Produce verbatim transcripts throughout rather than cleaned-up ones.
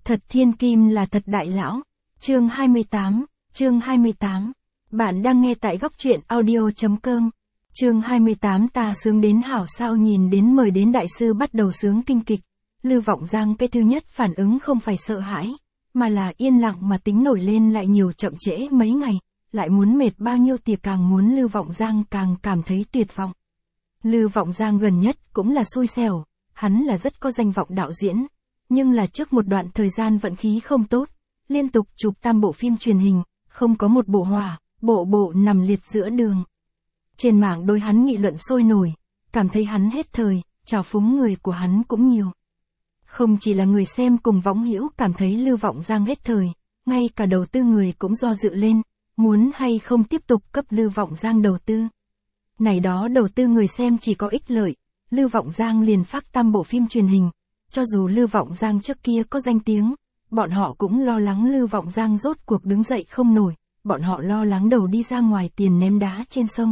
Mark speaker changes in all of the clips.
Speaker 1: Thật thiên kim là thật đại lão. Chương hai mươi tám, chương hai mươi tám. Bạn đang nghe tại góc truyện audio.com. Chương hai mươi tám ta sướng đến hảo sao nhìn đến mời đến đại sư bắt đầu sướng kinh kịch. Lư Vọng Giang cái thứ nhất phản ứng không phải sợ hãi, mà là yên lặng mà tính nổi lên lại nhiều chậm trễ mấy ngày, lại muốn mệt bao nhiêu thì càng muốn Lư Vọng Giang càng cảm thấy tuyệt vọng. Lư Vọng Giang gần nhất cũng là xui xẻo, hắn là rất có danh vọng đạo diễn, nhưng là trước một đoạn thời gian vận khí không tốt, liên tục chụp tam bộ phim truyền hình, không có một bộ hòa, bộ bộ nằm liệt giữa đường. Trên mạng đối hắn nghị luận sôi nổi, cảm thấy hắn hết thời, trào phúng người của hắn cũng nhiều. Không chỉ là người xem cùng võng hữu cảm thấy Lư Vọng Giang hết thời, ngay cả đầu tư người cũng do dự lên, muốn hay không tiếp tục cấp Lư Vọng Giang đầu tư. Này đó đầu tư người xem chỉ có ích lợi, Lư Vọng Giang liền phát tam bộ phim truyền hình, cho dù Lư Vọng Giang trước kia có danh tiếng, bọn họ cũng lo lắng Lư Vọng Giang rốt cuộc đứng dậy không nổi, bọn họ lo lắng đầu đi ra ngoài tiền ném đá trên sông.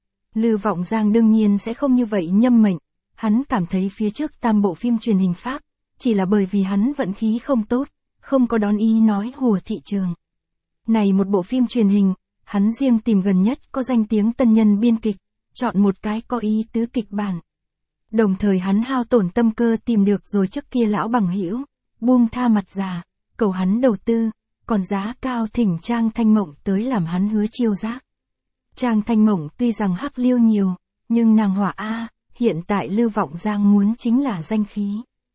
Speaker 1: Lư Vọng Giang đương nhiên sẽ không như vậy nhâm mệnh, hắn cảm thấy phía trước tam bộ phim truyền hình phát, chỉ là bởi vì hắn vận khí không tốt, không có đón ý nói hùa thị trường. Này một bộ phim truyền hình, hắn riêng tìm gần nhất có danh tiếng tân nhân biên kịch, chọn một cái có ý tứ kịch bản. Đồng thời hắn hao tổn tâm cơ tìm được rồi trước kia lão bằng hữu, buông tha mặt già, cầu hắn đầu tư, còn giá cao thỉnh Trang Thanh Mộng tới làm hắn hứa chiêu giác. Trang Thanh Mộng tuy rằng hắc liêu nhiều, nhưng nàng hỏa A, hiện tại Lư Vọng Giang muốn chính là danh khí.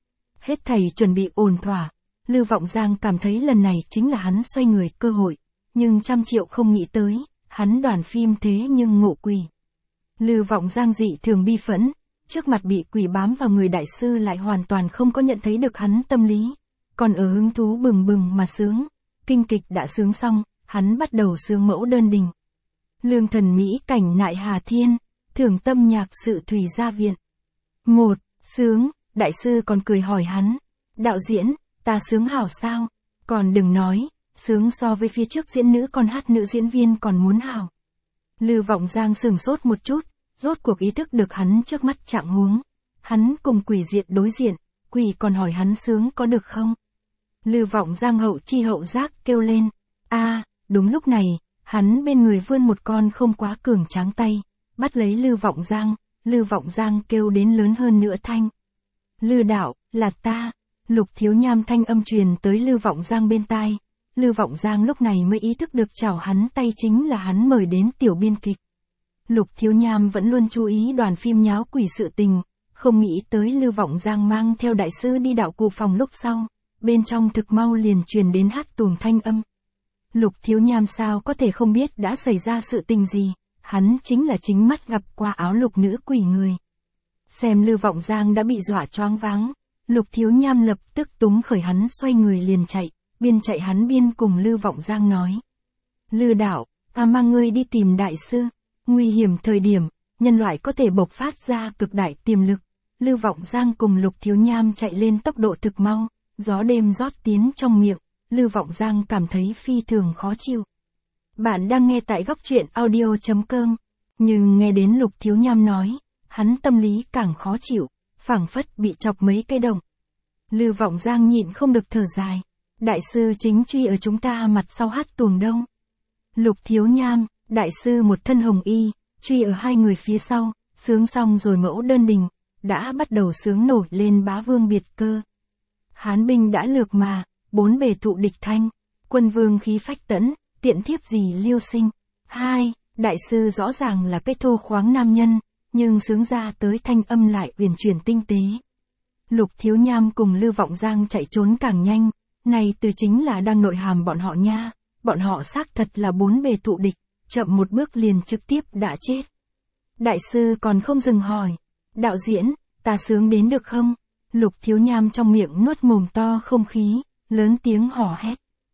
Speaker 1: Hết thầy chuẩn bị ổn thỏa, Lư Vọng Giang cảm thấy lần này chính là hắn xoay người cơ hội, nhưng trăm triệu không nghĩ tới, hắn đoàn phim thế nhưng ngộ quỷ. Lư Vọng Giang dị thường bi phẫn, trước mặt bị quỷ bám vào người đại sư lại hoàn toàn không có nhận thấy được hắn tâm lý, còn ở hứng thú bừng bừng mà sướng. Kinh kịch đã sướng xong, hắn bắt đầu sướng mẫu đơn đình. Lương thần Mỹ cảnh nại Hà Thiên, thưởng tâm nhạc sự Thủy Gia Viện. Một, sướng, đại sư còn cười hỏi hắn, đạo diễn, ta sướng hảo sao? Còn đừng nói, sướng so với phía trước diễn nữ còn hát nữ diễn viên còn muốn hảo. Lư Vọng Giang sửng sốt một chút, rốt cuộc ý thức được hắn trước mắt trạng huống. Hắn cùng quỷ diện đối diện, quỷ còn hỏi hắn sướng có được không? Lư Vọng Giang hậu chi hậu giác kêu lên, a, đúng lúc này, hắn bên người vươn một con không quá cường tráng tay, bắt lấy Lư Vọng Giang, Lư Vọng Giang kêu đến lớn hơn nữa thanh. Lư đạo, là ta. Lục Thiếu Nham thanh âm truyền tới Lư Vọng Giang bên tai. Lư Vọng Giang lúc này mới ý thức được chào hắn tay chính là hắn mời đến tiểu biên kịch. Lục Thiếu Nham vẫn luôn chú ý đoàn phim nháo quỷ sự tình, không nghĩ tới Lư Vọng Giang mang theo đại sư đi đạo cụ phòng lúc sau, bên trong thực mau liền truyền đến hát tuồng thanh âm. Lục Thiếu Nham sao có thể không biết đã xảy ra sự tình gì, hắn chính là chính mắt gặp qua áo lục nữ quỷ người. Xem Lư Vọng Giang đã bị dọa choáng váng, Lục Thiếu Nham lập tức túm khởi hắn xoay người liền chạy, biên chạy hắn biên cùng Lư Vọng Giang nói. Lư đạo, ta mang ngươi đi tìm đại sư, nguy hiểm thời điểm, nhân loại có thể bộc phát ra cực đại tiềm lực. Lư Vọng Giang cùng Lục Thiếu Nham chạy lên tốc độ thực mau, gió đêm rót tiến trong miệng, Lư Vọng Giang cảm thấy phi thường khó chịu. Bạn đang nghe tại góc truyện audio.com, nhưng nghe đến Lục Thiếu Nham nói, hắn tâm lý càng khó chịu, phảng phất bị chọc mấy cây đồng. Lư Vọng Giang nhịn không được thở dài, đại sư chính truy ở chúng ta mặt sau hát tuồng đông. Lục Thiếu Nham, đại sư một thân hồng y, truy ở hai người phía sau, sướng xong rồi mẫu đơn đình, đã bắt đầu sướng nổi lên bá vương biệt cơ. Hán binh đã lược mà, bốn bề thụ địch thanh, quân vương khí phách tẫn, tiện thiếp gì liêu sinh. Hai, đại sư rõ ràng là cái thô khoáng nam nhân, nhưng sướng ra tới thanh âm lại uyển chuyển tinh tế. Lục Thiếu Nham cùng Lư Vọng Giang chạy trốn càng nhanh, này từ chính là đang nội hàm bọn họ nha, bọn họ xác thật là bốn bề thụ địch, chậm một bước liền trực tiếp đã chết. Đại sư còn không dừng hỏi, đạo diễn, ta sướng đến được không? Lục Thiếu Nham trong miệng nuốt mồm to không khí, lớn tiếng hò hét.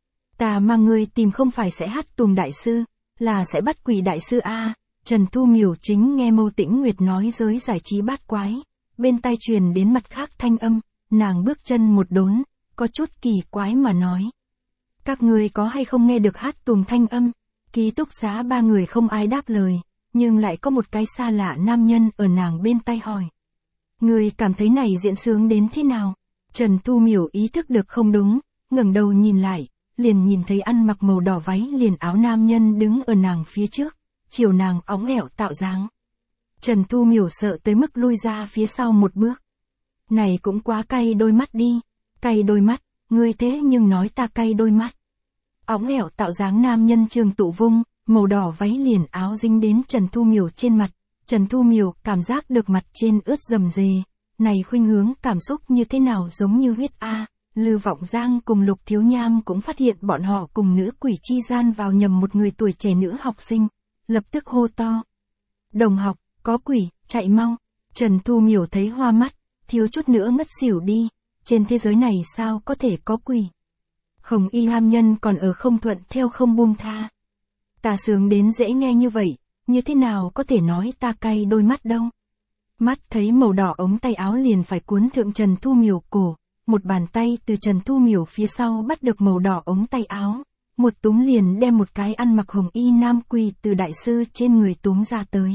Speaker 1: Ta mang ngươi tìm không phải sẽ hát tuồng đại sư, là sẽ bắt quỷ đại sư a. Trần Thu Miểu chính nghe Mâu Tĩnh Nguyệt nói giới giải trí bát quái, bên tai truyền đến mặt khác thanh âm, nàng bước chân một đốn, có chút kỳ quái mà nói. Các ngươi có hay không nghe được hát tuồng thanh âm? Ký túc xá ba người không ai đáp lời, nhưng lại có một cái xa lạ nam nhân ở nàng bên tai hỏi. Người cảm thấy này diễn sướng đến thế nào? Trần Thu Miểu ý thức được không đúng, ngẩng đầu nhìn lại, liền nhìn thấy ăn mặc màu đỏ váy liền áo nam nhân đứng ở nàng phía trước, chiều nàng óng ẻo tạo dáng. Trần Thu Miểu sợ tới mức lui ra phía sau một bước. Này cũng quá cay đôi mắt đi, cay đôi mắt, ngươi thế nhưng nói ta cay đôi mắt. Óng ẻo tạo dáng nam nhân Trường Tụ Vung, màu đỏ váy liền áo dính đến Trần Thu Miểu trên mặt. Trần Thu Miểu cảm giác được mặt trên ướt rầm rề, này khuynh hướng cảm xúc như thế nào giống như huyết a. Lư Vọng Giang cùng Lục Thiếu Nham cũng phát hiện bọn họ cùng nữ quỷ chi gian vào nhầm một người tuổi trẻ nữ học sinh, lập tức hô to. Đồng học, có quỷ, chạy mau. Trần Thu Miểu thấy hoa mắt, thiếu chút nữa ngất xỉu đi, trên thế giới này sao có thể có quỷ. Hồng y ham nhân còn ở không thuận theo không buông tha. Ta sướng đến dễ nghe như vậy, như thế nào có thể nói ta cay đôi mắt đâu. Mắt thấy màu đỏ ống tay áo liền phải cuốn thượng Trần Thu Miểu cổ, một bàn tay từ Trần Thu Miểu phía sau bắt được màu đỏ ống tay áo, một túm liền đem một cái ăn mặc hồng y nam quỷ từ đại sư trên người túm ra tới.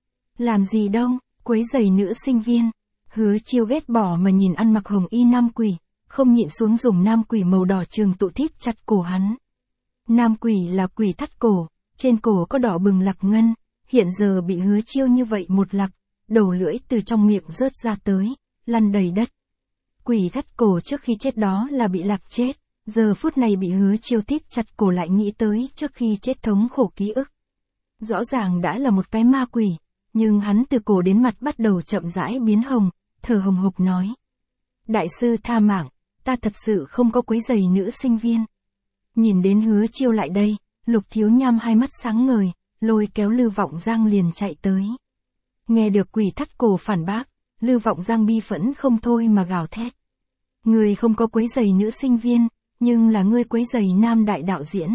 Speaker 1: Làm gì đâu, quấy giày nữ sinh viên. Hứa Chiêu ghét bỏ mà nhìn ăn mặc hồng y nam quỷ, không nhịn xuống dùng nam quỷ màu đỏ Trường Tụ thít chặt cổ hắn. Nam quỷ là quỷ thắt cổ, trên cổ có đỏ bừng lạc ngân, hiện giờ bị Hứa Chiêu như vậy một lạc, đầu lưỡi từ trong miệng rớt ra tới, lăn đầy đất. Quỷ thắt cổ trước khi chết đó là bị lạc chết, giờ phút này bị Hứa Chiêu thít chặt cổ lại nghĩ tới trước khi chết thống khổ ký ức. Rõ ràng đã là một cái ma quỷ, nhưng hắn từ cổ đến mặt bắt đầu chậm rãi biến hồng, thở hồng hộc nói. Đại sư tha mạng, ta thật sự không có quấy giày nữ sinh viên. Nhìn đến Hứa Chiêu lại đây, Lục Thiếu Nham hai mắt sáng ngời, lôi kéo Lư Vọng Giang liền chạy tới. Nghe được quỷ thắt cổ phản bác, Lư Vọng Giang bi phẫn không thôi mà gào thét. Ngươi không có quấy giày nữ sinh viên, nhưng là ngươi quấy giày nam đại đạo diễn.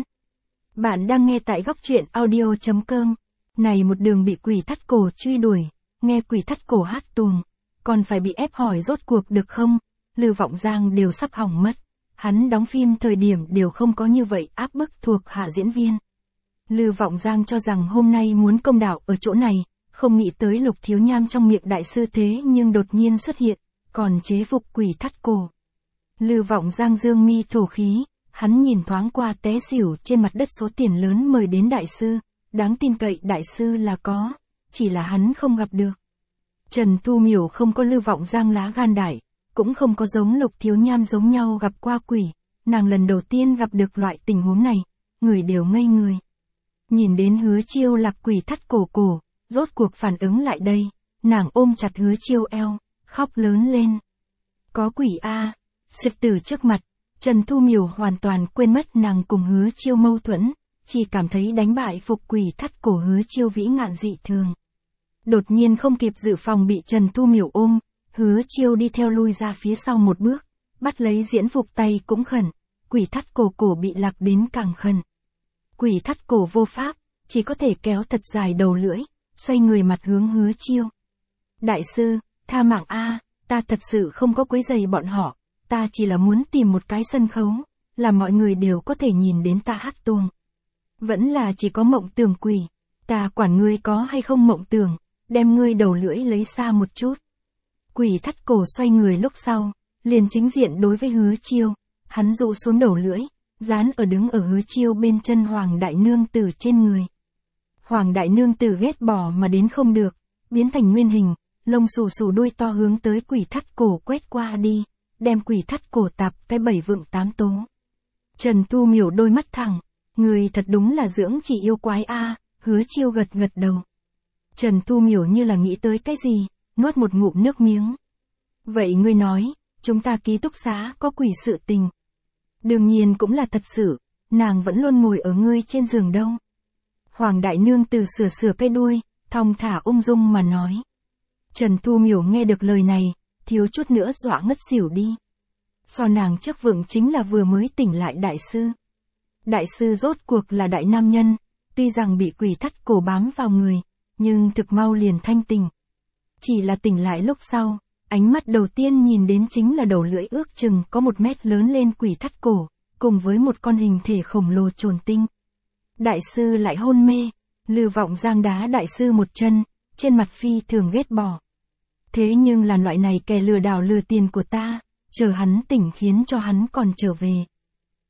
Speaker 1: Bạn đang nghe tại góc truyện audio chấm com. Này một đường bị quỷ thắt cổ truy đuổi, nghe quỷ thắt cổ hát tuồng, còn phải bị ép hỏi rốt cuộc được không, Lư Vọng Giang đều sắp hỏng mất. Hắn đóng phim thời điểm đều không có như vậy áp bức thuộc hạ diễn viên. Lư Vọng Giang cho rằng hôm nay muốn công đạo ở chỗ này, không nghĩ tới Lục Thiếu Nham trong miệng đại sư thế nhưng đột nhiên xuất hiện, còn chế phục quỷ thắt cổ. Lư Vọng Giang dương mi thổ khí, hắn nhìn thoáng qua té xỉu trên mặt đất số tiền lớn mời đến đại sư, đáng tin cậy đại sư là có, chỉ là hắn không gặp được. Trần Thu Miểu không có Lư Vọng Giang lá gan đại, cũng không có giống Lục Thiếu Nham giống nhau gặp qua quỷ, nàng lần đầu tiên gặp được loại tình huống này, người đều ngây người. Nhìn đến Hứa Chiêu lạc quỷ thắt cổ cổ, rốt cuộc phản ứng lại đây, nàng ôm chặt Hứa Chiêu eo, khóc lớn lên. Có quỷ a. Sượt từ trước mặt, Trần Thu Miểu hoàn toàn quên mất nàng cùng Hứa Chiêu mâu thuẫn, chỉ cảm thấy đánh bại phục quỷ thắt cổ Hứa Chiêu vĩ ngạn dị thường. Đột nhiên không kịp dự phòng bị Trần Thu Miểu ôm, Hứa Chiêu đi theo lui ra phía sau một bước, bắt lấy diễn phục tay cũng khẩn, quỷ thắt cổ cổ bị lạc đến càng khẩn. Quỷ thắt cổ vô pháp, chỉ có thể kéo thật dài đầu lưỡi, xoay người mặt hướng Hứa Chiêu. Đại sư, tha mạng a, ta thật sự không có quấy giày bọn họ, ta chỉ là muốn tìm một cái sân khấu, là mọi người đều có thể nhìn đến ta hát tuồng. Vẫn là chỉ có mộng tưởng quỷ, ta quản ngươi có hay không mộng tưởng, đem ngươi đầu lưỡi lấy xa một chút. Quỷ thắt cổ xoay người lúc sau, liền chính diện đối với Hứa Chiêu, hắn dụ xuống đầu lưỡi, dán ở đứng ở Hứa Chiêu bên chân Hoàng Đại Nương Tử trên người. Hoàng Đại Nương Tử ghét bỏ mà đến không được, biến thành nguyên hình, lông xù xù đuôi to hướng tới quỷ thắt cổ quét qua đi, đem quỷ thắt cổ tạp cái bảy vượng tám tố. Trần Thu Miểu đôi mắt thẳng, người thật đúng là dưỡng chỉ yêu quái a. Hứa Chiêu gật gật đầu. Trần Thu Miểu như là nghĩ tới cái gì, nuốt một ngụm nước miếng. Vậy ngươi nói, chúng ta ký túc xá có quỷ sự tình. Đương nhiên cũng là thật sự, nàng vẫn luôn ngồi ở ngươi trên giường đâu. Hoàng Đại Nương Tử sửa sửa cái đuôi, thong thả ung dung mà nói. Trần Thu Miểu nghe được lời này, thiếu chút nữa dọa ngất xỉu đi. So nàng trước vượng chính là vừa mới tỉnh lại đại sư. Đại sư rốt cuộc là đại nam nhân, tuy rằng bị quỷ thắt cổ bám vào người, nhưng thực mau liền thanh tỉnh. Chỉ là tỉnh lại lúc sau, ánh mắt đầu tiên nhìn đến chính là đầu lưỡi ước chừng có một mét lớn lên quỷ thắt cổ, cùng với một con hình thể khổng lồ trồn tinh. Đại sư lại hôn mê, Lư Vọng Giang đá đại sư một chân, trên mặt phi thường ghét bỏ. Thế nhưng là loại này kẻ lừa đảo lừa tiền của ta, chờ hắn tỉnh khiến cho hắn còn trở về.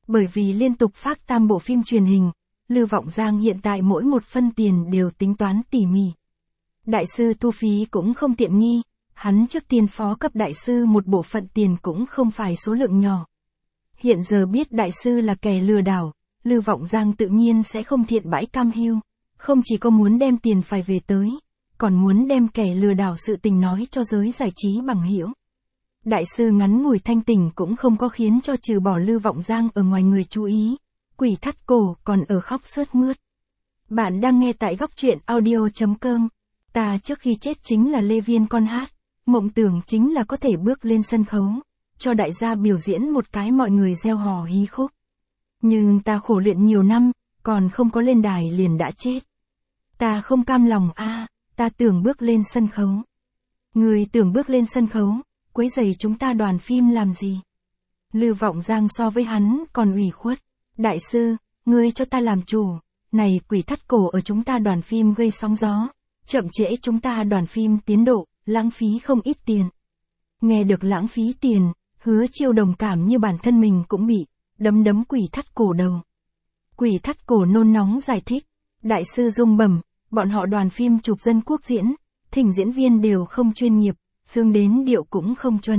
Speaker 1: Bởi vì liên tục phát tam bộ phim truyền hình, Lư Vọng Giang hiện tại mỗi một phân tiền đều tính toán tỉ mỉ. Đại sư thu phí cũng không tiện nghi, hắn trước tiên phó cấp đại sư một bộ phận tiền cũng không phải số lượng nhỏ. Hiện giờ biết đại sư là kẻ lừa đảo, Lư Vọng Giang tự nhiên sẽ không thiện bãi cam hiu, không chỉ có muốn đem tiền phải về tới, còn muốn đem kẻ lừa đảo sự tình nói cho giới giải trí bằng hiểu. Đại sư ngắn ngủi thanh tỉnh cũng không có khiến cho trừ bỏ Lư Vọng Giang ở ngoài người chú ý, quỷ thắt cổ còn ở khóc sướt mướt. Bạn đang nghe tại góc truyện audio.com. Ta trước khi chết chính là Lê Viên con hát, mộng tưởng chính là có thể bước lên sân khấu, cho đại gia biểu diễn một cái mọi người reo hò hí khúc. Nhưng ta khổ luyện nhiều năm, còn không có lên đài liền đã chết. Ta không cam lòng a, à, ta tưởng bước lên sân khấu. Người tưởng bước lên sân khấu, quấy rầy chúng ta đoàn phim làm gì? Lư Vọng Giang so với hắn còn ủy khuất. Đại sư, ngươi cho ta làm chủ, này quỷ thắt cổ ở chúng ta đoàn phim gây sóng gió, chậm trễ chúng ta đoàn phim tiến độ, lãng phí không ít tiền. Nghe được lãng phí tiền, Hứa Chiêu đồng cảm như bản thân mình cũng bị đấm đấm quỷ thắt cổ đầu. Quỷ thắt cổ nôn nóng giải thích, đại sư rung bẩm, bọn họ đoàn phim chụp dân quốc diễn, thỉnh diễn viên đều không chuyên nghiệp, xương đến điệu cũng không chuẩn.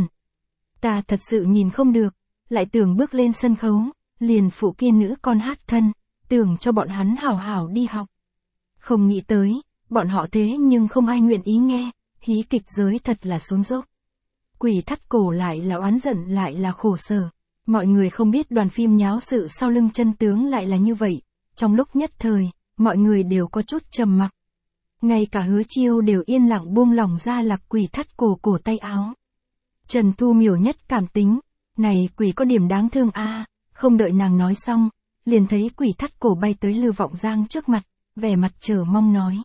Speaker 1: Ta thật sự nhìn không được, lại tưởng bước lên sân khấu, liền phụ kia nữ con hát thân, tưởng cho bọn hắn hảo hảo đi học. Không nghĩ tới, bọn họ thế nhưng không ai nguyện ý nghe, hí kịch giới thật là xuống dốc. Quỷ thắt cổ lại là oán giận lại là khổ sở. Mọi người không biết đoàn phim nháo sự sau lưng chân tướng lại là như vậy, trong lúc nhất thời, mọi người đều có chút trầm mặc. Ngay cả Hứa Chiêu đều yên lặng buông lỏng ra lạc quỷ thắt cổ cổ tay áo. Trần Thu Miểu nhất cảm tính, này quỷ có điểm đáng thương a, à, không đợi nàng nói xong, liền thấy quỷ thắt cổ bay tới Lư Vọng Giang trước mặt, vẻ mặt chờ mong nói.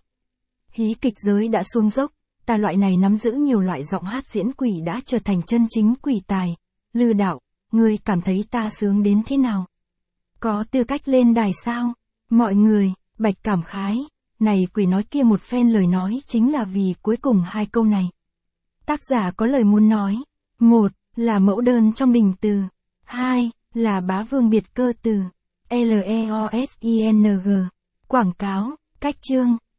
Speaker 1: Hí kịch giới đã xuống dốc, ta loại này nắm giữ nhiều loại giọng hát diễn quỷ đã trở thành chân chính quỷ tài. Lư đạo, ngươi cảm thấy ta sướng đến thế nào? Có tư cách lên đài sao? Mọi người, bạch cảm khái, này quỷ nói kia một phen lời nói chính là vì cuối cùng hai câu này. Tác giả có lời muốn nói, một là mẫu đơn trong đình từ, hai là bá vương biệt cơ từ, L E O S I N G. Quảng cáo, cách chương.